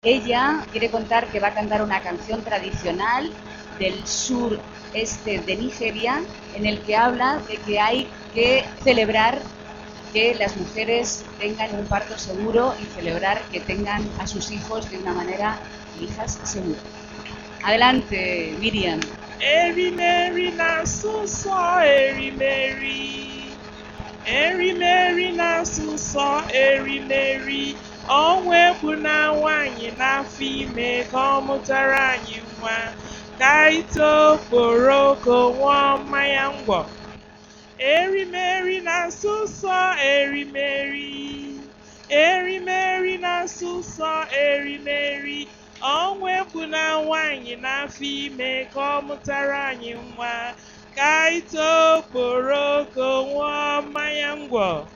Ella quiere contar que va a cantar una canción tradicional del sureste de Nigeria en el que habla de que hay que celebrar que las mujeres tengan un parto seguro y celebrar que tengan a sus hijos de una manera, hijas, segura. Adelante, Miriam. Erimeri na-asụsọ erimeri. Erimeri na-asụsọ erimeri. Ọnwa egbu na nwaanyị n'afọ ime ka ọ mụtara anyị nwa. Ka anyị too okporoko ṅụọ mmanya ngwọ. Erimeri na-asụsọ erimeri. Erimeri na-asụsọ erimeri. Ọnwa egbu na nwaanyị n'afọ ime ka ọ mụtara anyị nwa. Ka anyị too okporoko ṅụọ mmanya ngwọ.